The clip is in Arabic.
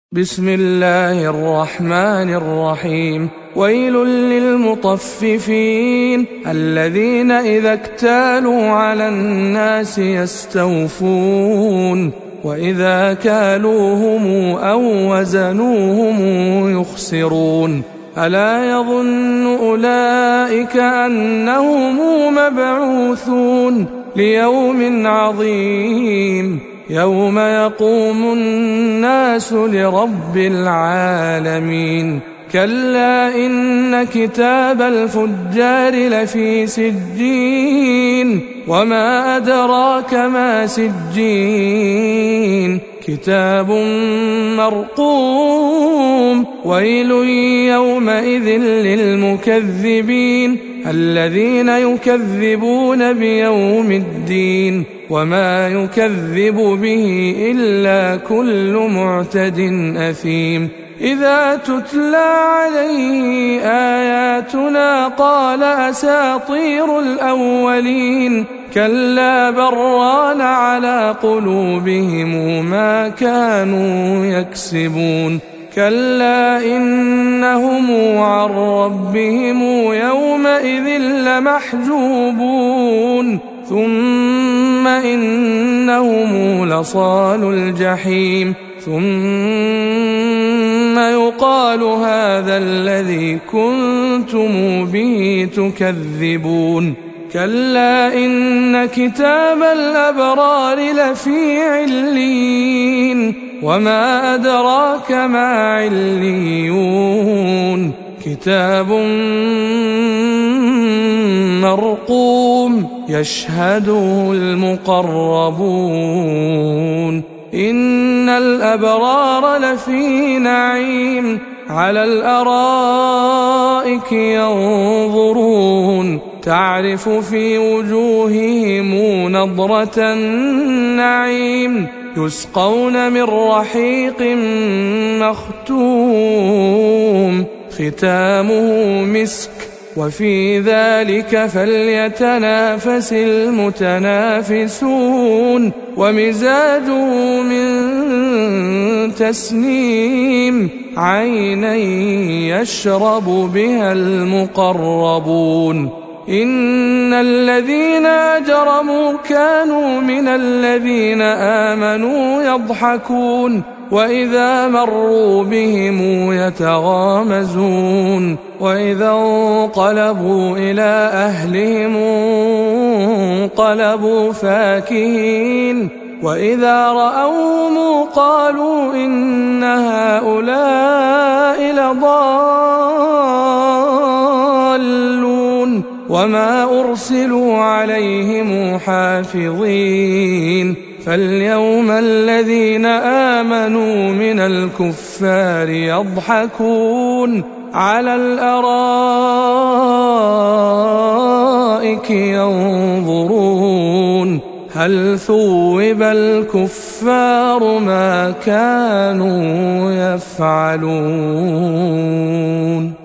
بسم الله الرحمن الرحيم. ويل للمطففين الذين إذا اكتالوا على الناس يستوفون وإذا كالوهم أو وزنوهم يخسرون ألا يظن أولئك أنهم مبعوثون ليوم عظيم يوم يقوم الناس لرب العالمين. كلا إن كتاب الفجار لفي سجين وما أدراك ما سجين كتاب مرقوم. ويل يومئذ للمكذبين الذين يكذبون بيوم الدين وما يكذب به إلا كل معتد أثيم. إذا تتلى عليه آياتنا قال أساطير الأولين كلا بران على قلوبهم ما كانوا يكسبون. كلا إنهم عن ربهم يومئذ لمحجوبون ثم إنهم لصالو الجحيم ثم يقال هذا الذي كنتم به تكذبون. كلا إن كتاب الأبرار لفي عليين وما أدراك ما عليون كتاب مرقوم يشهده المقربون. إن الأبرار لفي نعيم على الأرائك ينظرون تعرف في وجوههم نضرة النعيم يسقون من رحيق مختوم ختامه مسك وفي ذلك فليتنافس المتنافسون. ومزاجه من تسنيم عينا يشرب بها المقربون. إن الذين أجرموا كانوا من الذين آمنوا يضحكون وإذا مروا بهم يتغامزون وإذا انقلبوا إلى أهلهم انقلبوا فاكهين وإذا رأوهم قالوا إن هؤلاء لضالون وما أرسلوا عليهم حافظين. فاليوم الذين آمنوا من الكفار يضحكون على الأرائك ينظرون هل ثوب الكفار ما كانوا يفعلون.